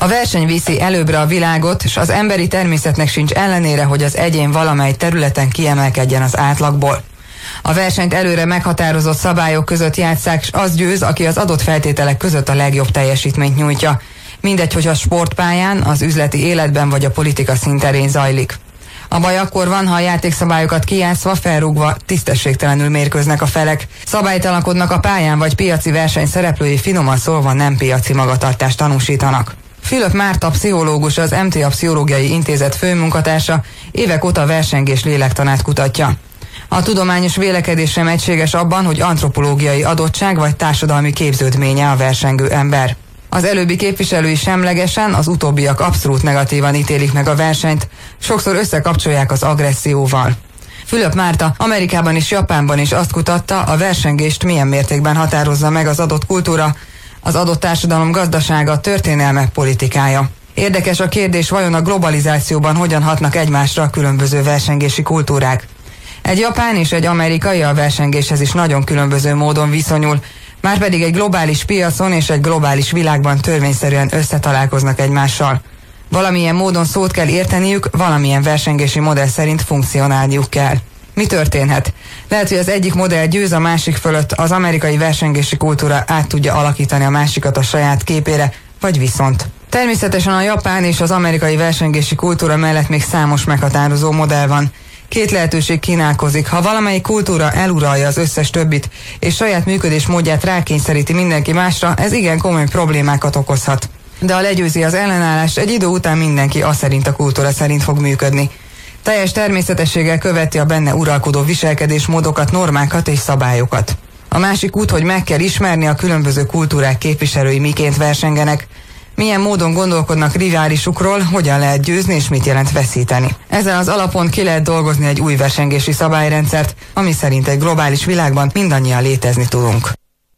A verseny viszi előbbre a világot, és az emberi természetnek sincs ellenére, hogy az egyén valamely területen kiemelkedjen az átlagból. A versenyt előre meghatározott szabályok között játsszák, és az győz, aki az adott feltételek között a legjobb teljesítményt nyújtja. Mindegy, hogy a sportpályán, az üzleti életben vagy a politika színterén zajlik. A baj akkor van, ha a játékszabályokat kijátszva, felrúgva, tisztességtelenül mérkőznek a felek. Szabálytalankodnak a pályán, vagy piaci verseny szereplői finoman szólva nem piaci magatartást tanúsítanak. Fülöp Márta pszichológus, az MTA Pszichológiai Intézet főmunkatársa évek óta a versengés lélektanát kutatja. A tudományos vélekedés sem egységes abban, hogy antropológiai adottság vagy társadalmi képződménye a versengő ember. Az előbbi képviselői semlegesen, az utóbbiak abszolút negatívan ítélik meg a versenyt, sokszor összekapcsolják az agresszióval. Fülöp Márta Amerikában és Japánban is azt kutatta, a versengést milyen mértékben határozza meg az adott kultúra, az adott társadalom gazdasága, történelme, politikája. Érdekes a kérdés, vajon a globalizációban hogyan hatnak egymásra a különböző versengési kultúrák. Egy japán és egy amerikai a versengéshez is nagyon különböző módon viszonyul, márpedig egy globális piacon és egy globális világban törvényszerűen összetalálkoznak egymással. Valamilyen módon szót kell érteniük, valamilyen versengési modell szerint funkcionálniuk kell. Mi történhet? Lehet, hogy az egyik modell győz a másik fölött, az amerikai versengési kultúra át tudja alakítani a másikat a saját képére, vagy viszont. Természetesen a japán és az amerikai versengési kultúra mellett még számos meghatározó modell van. Két lehetőség kínálkozik. Ha valamelyik kultúra eluralja az összes többit, és saját működésmódját rákényszeríti mindenki másra, ez igen komoly problémákat okozhat. De ha legyőzi az ellenállást, egy idő után mindenki szerint a kultúra szerint fog működni. Teljes természetességgel követi a benne uralkodó viselkedésmódokat, normákat és szabályokat. A másik út, hogy meg kell ismerni a különböző kultúrák képviselői miként versengenek, milyen módon gondolkodnak riválisukról, hogyan lehet győzni és mit jelent veszíteni. Ezen az alapon ki lehet dolgozni egy új versengési szabályrendszert, ami szerint egy globális világban mindannyian létezni tudunk.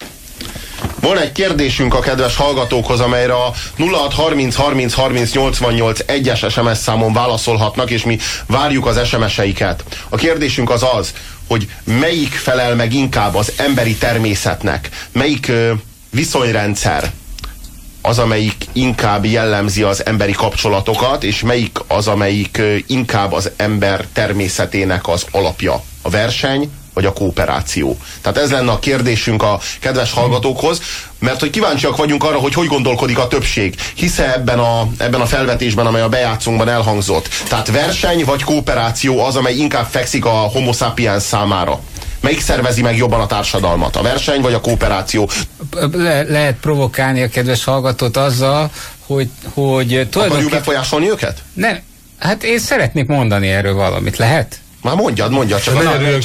Van egy kérdésünk a kedves hallgatókhoz, amelyre a 0630 30 30 88 1-es SMS számon válaszolhatnak, és mi várjuk az SMS-eiket. A kérdésünk az az, hogy melyik felel meg inkább az emberi természetnek, melyik viszonyrendszer az, amelyik inkább jellemzi az emberi kapcsolatokat, és melyik az, amelyik inkább az ember természetének az alapja, a verseny vagy a kooperáció. Tehát ez lenne a kérdésünk a kedves hallgatókhoz, mert hogy kíváncsiak vagyunk arra, hogy gondolkodik a többség. Hisze ebben a felvetésben, amely a bejátszónkban elhangzott. Tehát verseny vagy kooperáció az, amely inkább fekszik a homo sapiens számára. Melyik szervezi meg jobban a társadalmat? A verseny vagy a kooperáció? Lehet provokálni a kedves hallgatót azzal, hogy akarjuk befolyásolni őket? Nem, hát én szeretnék mondani erről valamit. Lehet? Már mondjad, csak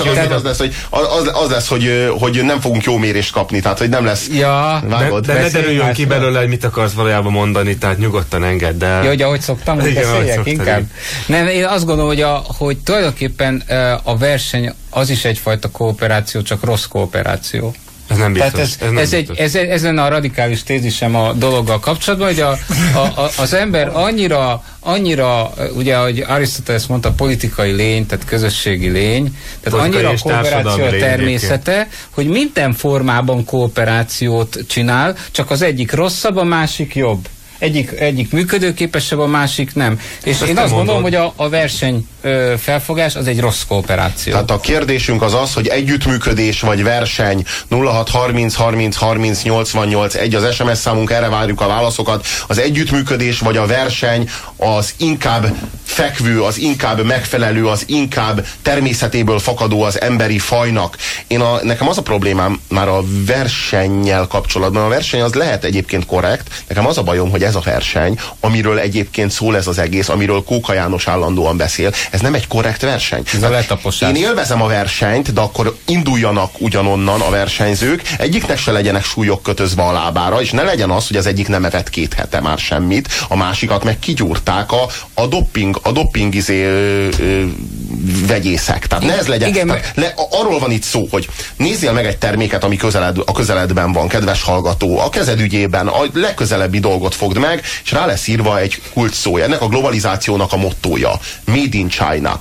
az lesz, hogy nem fogunk jó mérést kapni, tehát hogy nem lesz. Ja, de ne derüljön ki belőle, hogy mit akarsz valójában mondani, tehát nyugodtan engedd el. Ja, hogy ahogy szoktam, hogy beszéljek inkább. Nem, én azt gondolom, hogy tulajdonképpen a verseny az is egyfajta kooperáció, csak rossz kooperáció. Ez nem biztos. Tehát ez lenne a radikális tézisem a dologgal kapcsolatban, hogy az ember annyira, ugye, ahogy Arisztoteles mondta, politikai lény, tehát közösségi lény, tehát annyira a kooperáció a természete, hogy minden formában kooperációt csinál, csak az egyik rosszabb, a másik jobb. Egyik működőképesebb, a másik nem. És én azt gondolom, hogy a verseny felfogás az egy rossz kooperáció. Tehát a kérdésünk az az, hogy együttműködés vagy verseny. 0630 30 30 88 1 az SMS számunk, erre várjuk a válaszokat. Az együttműködés vagy a verseny az inkább fekvő, az inkább megfelelő, az inkább természetéből fakadó az emberi fajnak. Nekem az a problémám már a versennyel kapcsolatban. A verseny az lehet egyébként korrekt. Nekem az a bajom, hogy ez a verseny, amiről egyébként szól ez az egész, amiről Kóka János állandóan beszél, ez nem egy korrekt verseny. Én élvezem a versenyt, de akkor induljanak ugyanonnan a versenyzők, egyiknek se legyenek súlyok kötözve a lábára, és ne legyen az, hogy az egyik nem evett 2 hete már semmit, a másikat meg kigyúrták a doping vegyészek. Tehát ne ez legyen. Igen, arról van itt szó, hogy nézzél meg egy terméket, ami a közeledben van, kedves hallgató. A kezed ügyében a legközelebbi dolgot fogd meg, és rá lesz írva egy kulcs szója. Ennek a globalizációnak a mottója. Made in China.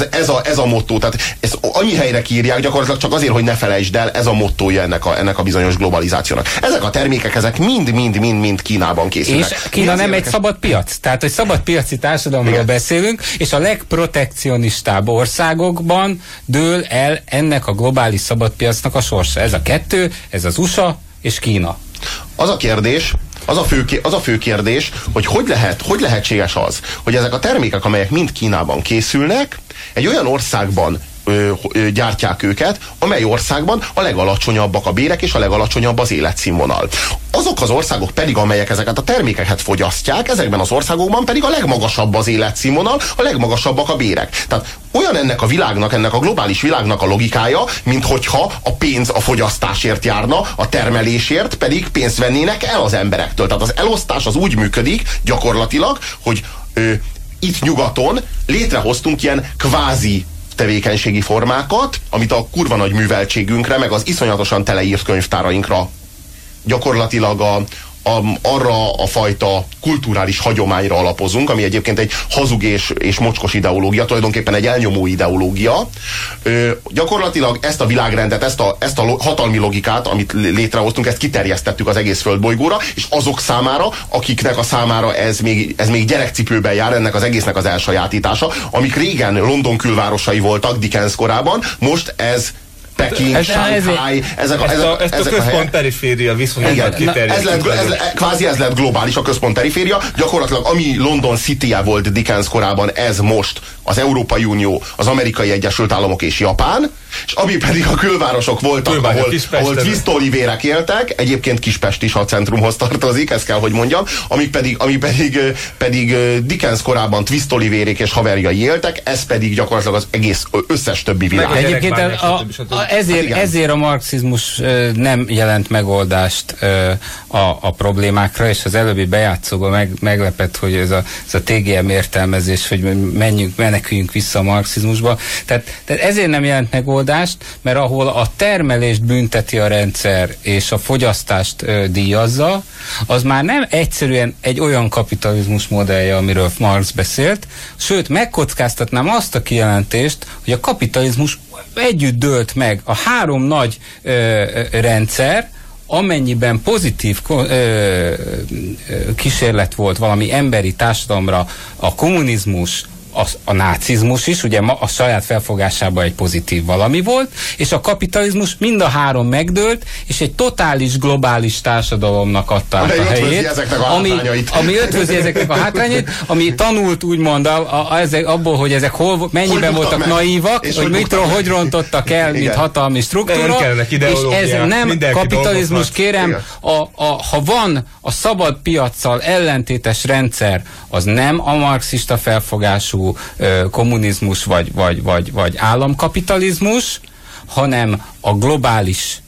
Ez a motto. Tehát ezt annyi helyre kiírják gyakorlatilag csak azért, hogy ne felejtsd el, ez a mottója ennek a bizonyos globalizációnak. Ezek a termékek, ezek mind Kínában készülnek. És Kína nem egy szabad piac. Tehát, hogy szabad piaci társadalomról beszélünk, és a legprotekcionistább országokban dől el ennek a globális szabadpiacnak a sorsa. Ez a kettő, ez az USA és Kína. Az a kérdés, az a fő kérdés, hogy lehetséges az, hogy ezek a termékek, amelyek mind Kínában készülnek, egy olyan országban gyártják őket, amely országban a legalacsonyabbak a bérek és a legalacsonyabb az életszínvonal. Azok az országok pedig, amelyek ezeket a termékeket fogyasztják, ezekben az országokban pedig a legmagasabb az életszínvonal, a legmagasabbak a bérek. Tehát olyan ennek a világnak, ennek a globális világnak a logikája, mint hogyha a pénz a fogyasztásért járna, a termelésért pedig pénzt vennének el az emberektől. Tehát az elosztás az úgy működik gyakorlatilag, hogy itt nyugaton létrehoztunk ilyen kvázi tevékenységi formákat, amit a kurva nagy műveltségünkre, meg az iszonyatosan teleírt könyvtárainkra gyakorlatilag arra a fajta kulturális hagyományra alapozunk, ami egyébként egy hazug és mocskos ideológia, tulajdonképpen egy elnyomó ideológia. Gyakorlatilag ezt a világrendet, ezt a hatalmi logikát, amit létrehoztunk, ezt kiterjesztettük az egész földbolygóra, és azok számára, akiknek a számára ez még gyerekcipőben jár, ennek az egésznek az elsajátítása, amik régen London külvárosai voltak Dickens korában, most ez Peking, Shanghai, ezt a központ-periféria viszonylag kiterjedt. Kvázi ez lett globális, a központ-periféria. Gyakorlatilag ami London City-je volt Dickens korában, ez most az Európai Unió, az Amerikai Egyesült Államok és Japán, és ami pedig a külvárosok voltak, ahol twisztolivérek éltek, egyébként Kispest is a centrumhoz tartozik, ezt kell, hogy mondjam, ami pedig Dickens korában twisztolivérék és haverjai éltek, ez pedig gyakorlatilag az egész összes többi világ. Egyébként ezért a marxizmus nem jelent megoldást a problémákra, és az előbbi bejátszóban meglepett, hogy ez a TGM értelmezés, hogy meneküljünk vissza a marxizmusba. Tehát ezért nem jelent megoldást, mert ahol a termelést bünteti a rendszer, és a fogyasztást díjazza, az már nem egyszerűen egy olyan kapitalizmus modellje, amiről Marx beszélt, sőt, megkockáztatnám azt a kijelentést, hogy a kapitalizmus együtt dőlt meg a három nagy rendszer, amennyiben pozitív kísérlet volt valami emberi társadalomra a kommunizmus, a nácizmus is, ugye a saját felfogásában egy pozitív valami volt, és a kapitalizmus mind a három megdőlt, és egy totális globális társadalomnak adta át a helyét, ami ötvözi ezeknek a hátrányait, ami tanult úgymond abból, hogy ezek mennyiben voltak naívak, hogy hogy rontottak el, mint hatalmi struktúra, és ez nem kapitalizmus, kérem, ha van a szabad piaccal ellentétes rendszer, az nem a marxista felfogású kommunizmus vagy államkapitalizmus, hanem a globális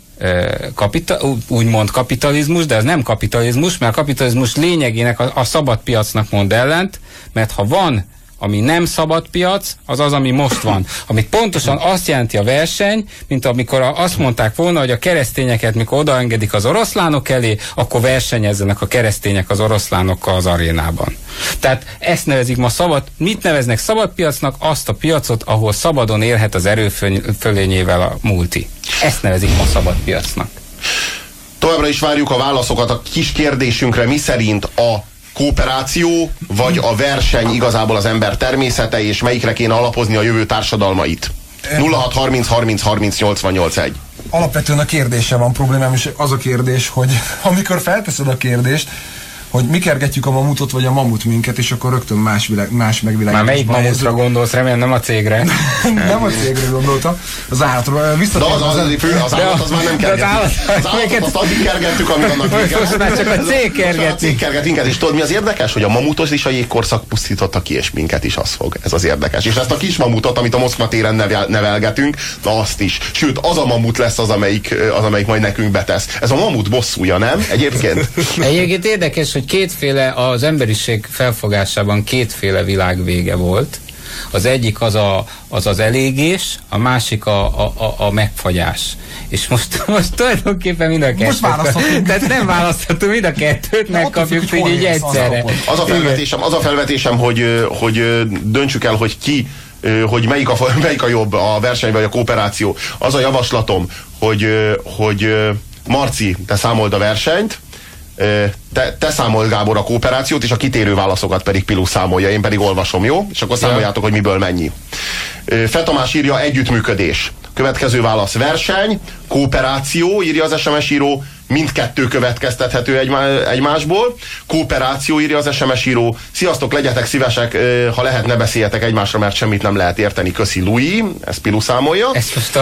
úgymond kapitalizmus, de ez nem kapitalizmus, mert a kapitalizmus lényegének a szabad piacnak mond ellent, mert ha van, ami nem szabad piac, az az, ami most van. Amit pontosan azt jelenti a verseny, mint amikor azt mondták volna, hogy a keresztényeket, mikor odaengedik az oroszlánok elé, akkor versenyezzenek a keresztények az oroszlánokkal az arénában. Tehát ezt nevezik ma mit neveznek szabad piacnak? Azt a piacot, ahol szabadon élhet az erőfölényével a multi. Ezt nevezik ma szabad piacnak. Továbbra is várjuk a válaszokat a kis kérdésünkre, miszerint a kooperáció vagy a verseny igazából az ember természete, és melyikre kéne alapozni a jövő társadalmait. 0630 30 30 88 1. Alapvetően a kérdése van problémám, és az a kérdés, hogy amikor felteszed a kérdést, hogy mi kergetjük a mamutot, vagy a mamut minket, és akkor rögtön más megvilágítás. Már melyik mamutra gondolsz? Remélem nem a cégre. Nem a cégre gondoltam. Az állatról. De az állat az már nem kergetünk. Az állatot azt addig kergettük, amíg annak vége. Most már csak a cég kerget. A cég kerget minket, és tudod mi az érdekes? Hogy a mamutot is a jégkorszak pusztította ki, és minket is az fog. Ez az érdekes. És ezt a kis mamutot, amit a Moszkva téren nevelgetünk, na azt is. Sőt, az a mamut lesz az, amelyik majd nekünk betesz. Ez a mamut bosszúja, nem? Egyébként Egyébként érdekes, hogy az emberiség felfogásában kétféle világvége volt. Az egyik az elégés, a másik a megfagyás. És most tulajdonképpen mind a kettőt. Most választhatunk. Tehát nem választhatunk, mind a kettőt megkapjuk így egyszerre. Az a felvetésem, hogy döntsük el, hogy ki, hogy melyik a jobb, a verseny vagy a kooperáció. Az a javaslatom, hogy Marci, te számold a versenyt, te számold, Gábor, a kooperációt, és a kitérő válaszokat pedig Pilu számolja, én pedig olvasom, jó? És akkor számoljátok, hogy miből mennyi. Fetamás írja együttműködés. Következő válasz verseny, kooperáció, írja az SMS író, mindkettő következtethető egymásból. Kooperáció, írja az SMS író. Sziasztok, legyetek szívesek, ha lehet, ne beszéljetek egymásra, mert semmit nem lehet érteni. Köszi, Louis. Ezt Pilu számolja. Ez most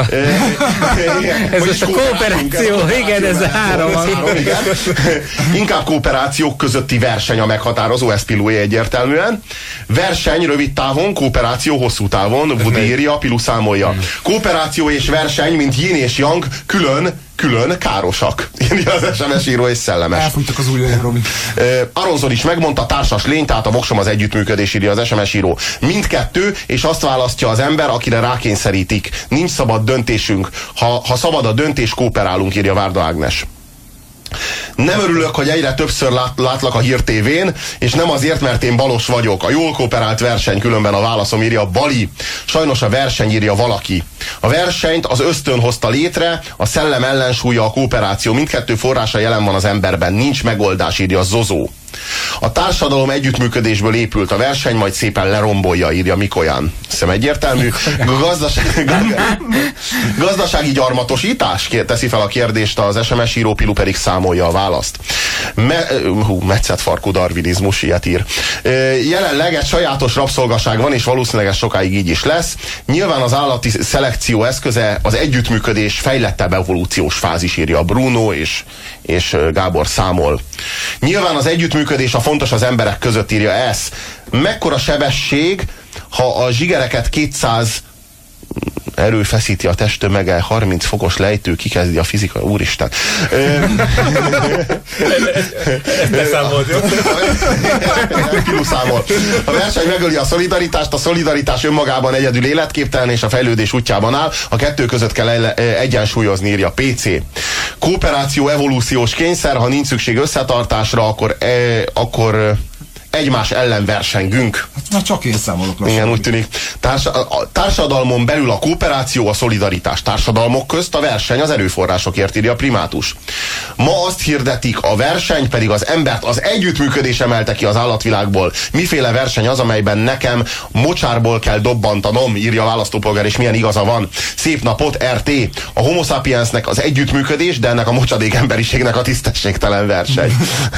a kooperáció, igen, ez a három. Igen. Inkább kooperációk közötti verseny a meghatározó, ez Pilué egyértelműen. Verseny rövid távon, kooperáció hosszú távon. Woody írja, Pilu számolja. Kooperáció és verseny, mint yin és yang, külön károsak. Írja az SMS író, és szellemes. Elfújtak az ujjaim, Robi. Aronzon is megmondta, társas lény, tehát a voksom az együttműködés, írja az SMS író. Mindkettő, és azt választja az ember, akire rákényszerítik. Nincs szabad döntésünk. Ha szabad a döntés, kooperálunk, írja Várda Ágnes. Nem örülök, hogy egyre többször látlak a Hír TV-n, és nem azért, mert én balos vagyok. A jól kooperált verseny, különben a válaszom, írja Bali. Sajnos a verseny, írja valaki. A versenyt az ösztön hozta létre, a szellem ellensúlya a kooperáció. Mindkettő forrása jelen van az emberben. Nincs megoldás, írja Zozó. A társadalom együttműködésből épült, a verseny majd szépen lerombolja, írja Mikoyan. Hiszem egyértelmű. Gazdasági gyarmatosítás? Teszi fel a kérdést az SMS író, Pilu pedig számolja a választ. Metszett farkú darwinizmus, ilyet ír. Jelenleg egy sajátos rabszolgaság van, és valószínűleg ez sokáig így is lesz. Nyilván az állati szelekció eszköze az együttműködés fejlettebb evolúciós fázis, írja Bruno, és Gábor számol. Nyilván az együttműködés a fontos az emberek között, írja ez. Mekkora sebesség, ha a zsigereket 200 erő feszíti a testtömege, 30 fokos lejtő, kikezdi a fizika, úristen. Ezt számolt, jó? Pilu számol. A verseny megöli a szolidaritást, a szolidaritás önmagában egyedül életképtelen és a fejlődés útjában áll, a kettő között kell egyensúlyozni, írja PC. Kooperáció evolúciós kényszer, ha nincs szükség összetartásra, akkor egymás ellen versengünk. Hát már csak én számolok. Igen, úgy tűnik. Társadalmon belül a kooperáció, a szolidaritás. Társadalmok közt a verseny az erőforrásokért, írja Primátus. Ma azt hirdetik, a verseny pedig az embert az együttműködés emelte ki az állatvilágból. Miféle verseny az, amelyben nekem mocsárból kell dobbantanom, írja a választópolgár, és milyen igaza van. Szép napot, RT. A homo sapiensnek az együttműködés, de ennek a mocsadék emberiségnek a tisztességtelen verseny.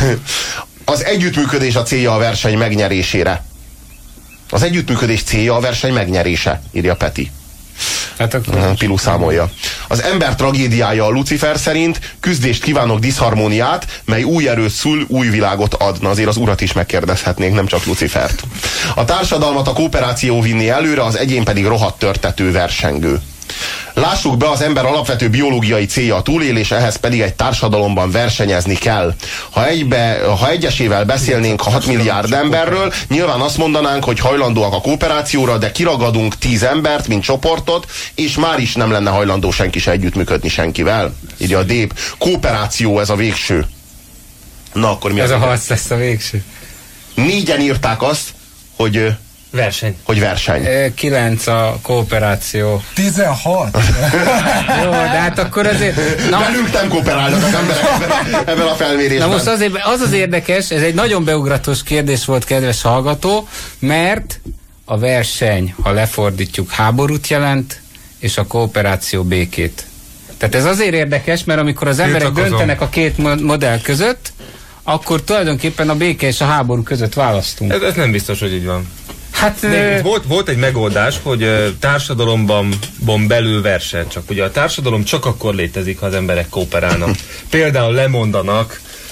Az együttműködés a célja a verseny megnyerésére. Az együttműködés célja a verseny megnyerése, írja Peti. Hát akkor Pilu számolja. Az ember tragédiája a Lucifer szerint, küzdést kívánok, diszharmóniát, mely új erőt szül, új világot ad. Na azért az urat is megkérdezhetnénk, nem csak Lucifert. A társadalmat a kooperáció vinni előre, az egyén pedig rohadt törtető versengő. Lássuk be, az ember alapvető biológiai célja a túlélés, ehhez pedig egy társadalomban versenyezni kell. Ha egyesével beszélnénk 6 milliárd emberről, nyilván azt mondanánk, hogy hajlandóak a kooperációra, de kiragadunk 10 embert, mint csoportot, és már is nem lenne hajlandó senki se együttműködni senkivel. Írja a Dép. Kooperáció, ez a végső. Na akkor mi ez az? A harc lesz a végső. 4-en írták azt, hogy verseny. 9 a kooperáció. 16? Jó, de hát akkor azért... Velünk nem kooperálnak az emberek ebben a felmérésben. Na most azért, az érdekes, ez egy nagyon beugratos kérdés volt, kedves hallgató, mert a verseny, ha lefordítjuk, háborút jelent, és a kooperáció békét. Tehát ez azért érdekes, mert amikor az emberek döntenek a két modell között, akkor tulajdonképpen a béke és a háború között választunk. Ez nem biztos, hogy így van. Hát, volt egy megoldás, hogy társadalomban belül verseny, csak ugye a társadalom csak akkor létezik, ha az emberek kooperálnak. Például lemondanak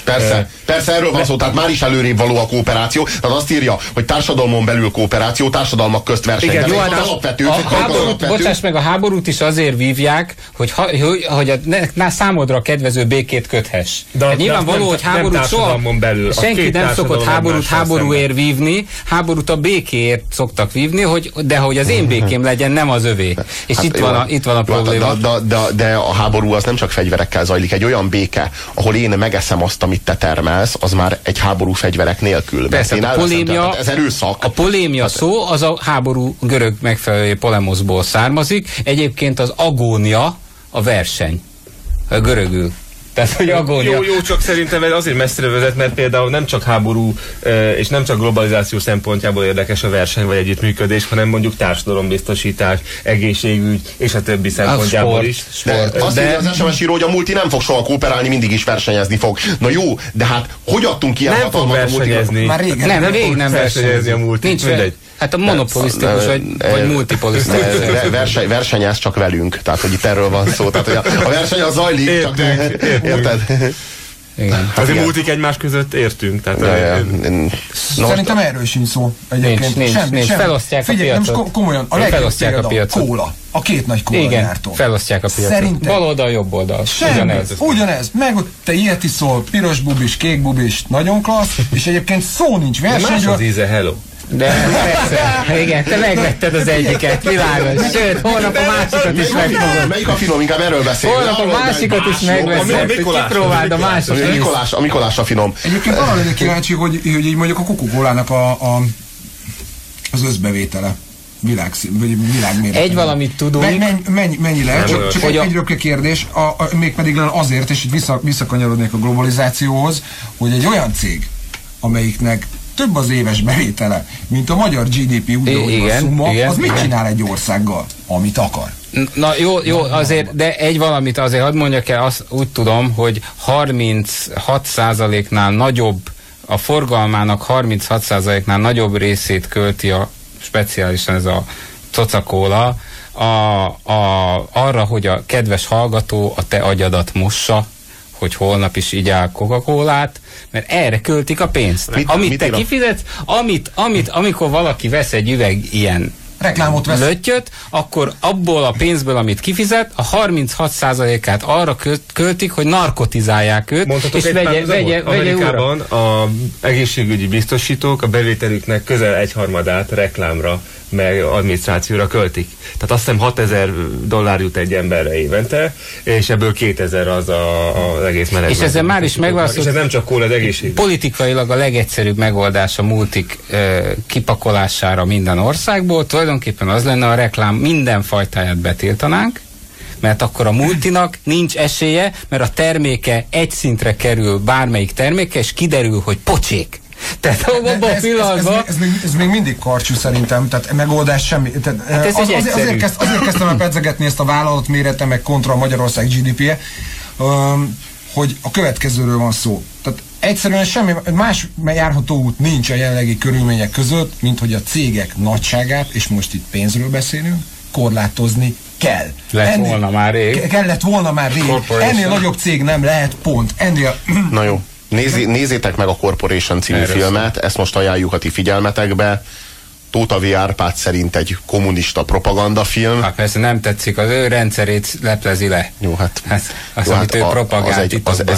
Persze, erről van szó, tehát már is előrébb való a kooperáció, tehát azt írja, hogy társadalmon belül kooperáció, társadalmak közt verseny. Igen, jó, alapvető. Meg a háborút is azért vívják, hogy számodra kedvező békét köthess. De nyilvánvaló, hogy háborút soha senki nem szokott háborúért vívni, háborút a békéért szoktak vívni, de hogy az én békém legyen, nem az övé. És hát itt van a probléma. De a háború az nem csak fegyverekkel zajlik, egy olyan béke, ahol én megeszem azt, amit te termelsz, az már egy háború fegyverek nélkül. Persze, a polémia, ez erőszak. A polémia szó, az a háború görög megfelelő polemoszból származik. Egyébként az agónia a verseny. A görögül. Tehát, hogy agónia. Jó, csak szerintem ez azért messzire vezet, mert például nem csak háború és nem csak globalizáció szempontjából érdekes a verseny vagy együttműködés, hanem mondjuk társadalombiztosítás, egészségügy és a többi szempontjából is. Sport. Azt írja az SMS író, hogy a multi nem fog soha kooperálni, mindig is versenyezni fog. Na jó, de hát hogy adtunk ilyen nem fog versenyezni. Már régen nem versenyezni a multi. Nincs mindegy. Hát a monopolisztikus vagy multipolisztikus. Versenyez csak velünk, tehát hogy itt erről van szó. Tehát hogy a verseny az zajlik, érted? Igen. Hát azért multik egymás között értünk. Tehát szerintem erről sincs szó egyébként. Nincs. Felosztják a piacot. Most komolyan, a legjobb példa a kóla. A két nagy kólagyártó. Felosztják a piacot. Szerintem bal oldal, jobb oldal. Ugyanez. Meg te ilyet iszol, piros bubis, kék bubis, nagyon klassz, és egyébként szó nincs versenyről. Más az íze, hello. De persze, igen, te megvetted az egyiket, világos. Sőt, holnap a másikat is megfogod. Melyik a finom, inkább erről beszélünk. Holnap a másikat is megveszed, hogy kipróbáld a másikat. A Mikolás a finom. Egyébként arra lennék kíváncsi, hogy így mondjuk a Coca-Colának az összbevétele. Világméretben. Egy valamit tudunk. Mennyi lehet? Csak egy röpke kérdés, mégpedig azért, és itt visszakanyarodnék a globalizációhoz, hogy egy olyan cég, amelyiknek több az éves bevétele, mint a magyar GDP úgy, a szumma, az mit csinál egy országgal, amit akar? Na jó, azért, de egy valamit azért hadd mondjak el, azt úgy tudom, hogy 36%-nál nagyobb, a forgalmának 36%-nál nagyobb részét költi speciálisan ez a Coca-Cola arra, hogy a kedves hallgató a te agyadat mossa, hogy holnap is igyál Coca-Colát, mert erre költik a pénzt. Amit te kifizetsz, amikor valaki vesz egy üveg ilyen reklámot vesz. Löttyöt, akkor abból a pénzből, amit kifizet, a 36%-át arra költik, hogy narkotizálják őt, mondhatok és vegye Amerikában az egészségügyi biztosítók a bevételüknek közel 1/3 reklámra, meg adminisztrációra költik. Tehát azt hiszem $6,000 jut egy emberre évente, és ebből 2000 az az egész menedzsment. És ezzel már is megválaszolt. És ez nem csak kóla, az egészség. Politikailag a legegyszerűbb megoldás a multik kipakolására minden országból. Tulajdonképpen az lenne, a reklám minden fajtáját betiltanánk, mert akkor a multinak nincs esélye, mert a terméke egy szintre kerül, bármelyik terméke, és kiderül, hogy pocsék. Tehát abban a pillanatban... Ez még mindig karcsú szerintem, tehát megoldás semmi. Hát ez azért kezdtem el pedzegetni ezt a vállalat mérete, meg kontra a Magyarország GDP-je, hogy a következőről van szó. Tehát egyszerűen semmi más járható út nincs a jelenlegi körülmények között, mint hogy a cégek nagyságát, és most itt pénzről beszélünk, korlátozni kell. Kellett volna már rég. Ennél nagyobb cég nem lehet, pont. Ennél... Na jó. Nézzétek meg a Corporation című filmet, ezt most ajánljuk a ti figyelmetekbe. Tóth V. Árpád szerint egy kommunista propagandafilm. Hát persze nem tetszik, az ő rendszerét leplezi le. Jó, hát amit ő propagált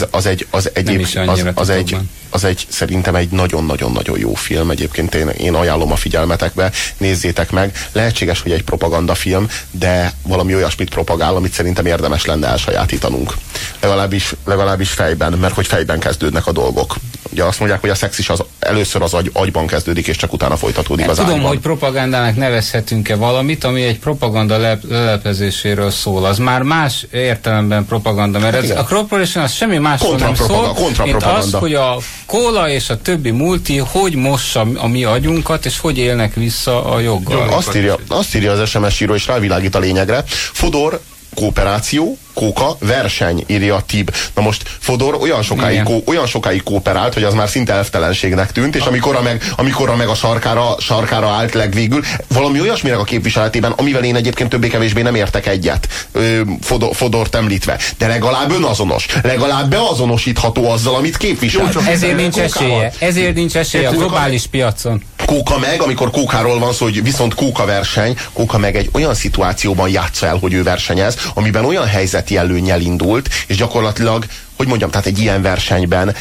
az egy szerintem egy nagyon-nagyon-nagyon jó film. Egyébként én ajánlom a figyelmetekbe, nézzétek meg. Lehetséges, hogy egy propagandafilm, de valami olyasmit propagál, amit szerintem érdemes lenne elsajátítanunk. Legalábbis fejben, mert hogy fejben kezdődnek a dolgok. Ugye azt mondják, hogy a szex is először az agyban kezdődik, és csak utána folytatódik az ágyban. Tudom, hogy propagandának nevezhetünk-e valamit, ami egy propaganda leleplezéséről szól. Az már más értelemben propaganda, mert a Corporation az semmi másról nem szól, mint az, hogy a kóla és a többi multi hogy mossa a mi agyunkat, és hogy élnek vissza a joggal. Azt írja az SMS író, és rávilágít a lényegre. Fodor, kooperáció, Kóka verseny, írja Tib. Na most Fodor olyan sokáig kooperált, hogy az már szinte elvtelenségnek tűnt, és amikor meg a sarkára állt legvégül, valami olyasminek a képviseletében, amivel én egyébként többé-kevésbé nem értek egyet, Fodort említve. De legalább önazonos, legalább beazonosítható azzal, amit képvisel. Ezért nincs esélye a globális piacon. Kóka meg, amikor Kókáról van szó, hogy viszont Kóka verseny, Kóka meg egy olyan szituációban játsza el, hogy ő versenyez, amiben olyan helyzeti előnnyel indult, és gyakorlatilag, hogy mondjam, tehát egy ilyen versenyben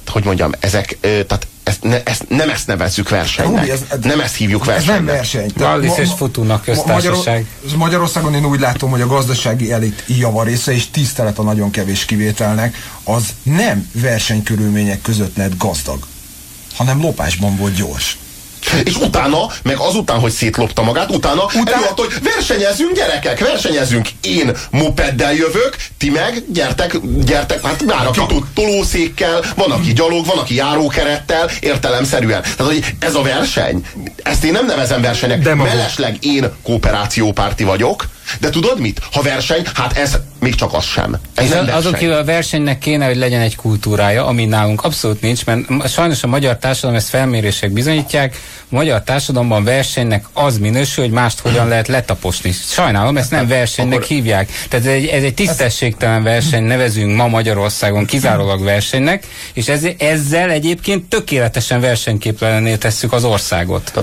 nem ezt nevezzük versenynek. Nem ezt hívjuk versenynek. Ez nem verseny. Wallis és Futuna köztársaság. Magyarországon én úgy látom, hogy a gazdasági elit javarésze, és tisztelet a nagyon kevés kivételnek, az nem versenykörülmények között lett gazdag, hanem lopásban volt gyors. És utána, meg azután, hogy szétlopta magát, utána előadta, hogy versenyezünk, gyerekek, versenyezünk. Én mopeddel jövök, ti meg gyertek, hát már aki tud tolószékkel, van aki gyalog, van aki járókerettel, értelemszerűen. Tehát, hogy ez a verseny, ezt én nem nevezem versenynek. Mellesleg én kooperációpárti vagyok, de tudod mit? Ha verseny, hát ez még csak az sem. Azon kívül a versenynek kéne, hogy legyen egy kultúrája, ami nálunk abszolút nincs, mert sajnos a magyar társadalom, ezt felmérések bizonyítják, a magyar társadalomban versenynek az minősül, hogy mást hogyan lehet letaposni. Sajnálom, ezt nem versenynek hívják. Tehát ez egy tisztességtelen verseny, nevezünk ma Magyarországon kizárólag versenynek, és ezzel egyébként tökéletesen versenyképtelenné tesszük az országot.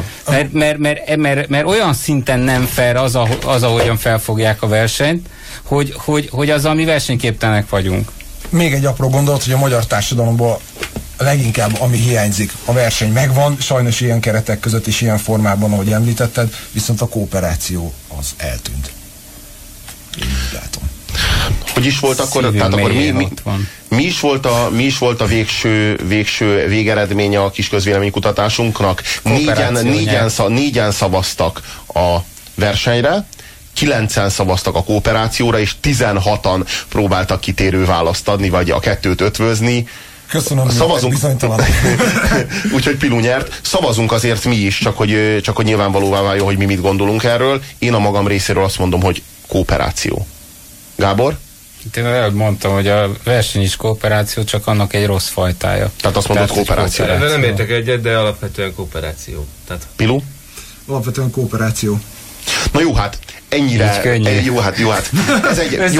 Mert olyan szinten nem fair az, ahogyan felfogják a versenyt, hogy azzal mi versenyképtelenek vagyunk. Még egy apró gondolat, hogy a magyar társadalomból leginkább ami hiányzik, a verseny megvan, sajnos ilyen keretek között is ilyen formában, ahogy említetted, viszont a kooperáció az eltűnt. Én úgy látom. Hogy is volt akkor? Tehát akkor mi is volt a végső végeredménye a kis közvéleménykutatásunknak? Négyen szavaztak a versenyre, 9-en szavaztak a kooperációra, és 16-an próbáltak kitérő választ adni, vagy a kettőt ötvözni. Köszönöm, bizonytalan. Úgyhogy Pilu nyert. Szavazunk azért mi is, csak hogy nyilvánvalóvá váljon, hogy mi mit gondolunk erről. Én a magam részéről azt mondom, hogy kooperáció. Gábor? Én előbb mondtam, hogy a verseny is kooperáció, csak annak egy rossz fajtája. Tehát azt mondod kooperáció. Nem értek egyet, de alapvetően kooperáció. Pilu? Alapvetően kooperáció. Na jó, hát ennyire. Jó, hát. Ez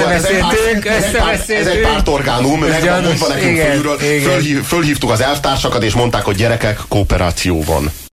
egy pártorgánum, meg van mondva nekünk fölülről. Fölhívtuk az elvtársakat, és mondták, hogy gyerekek, kooperáció van.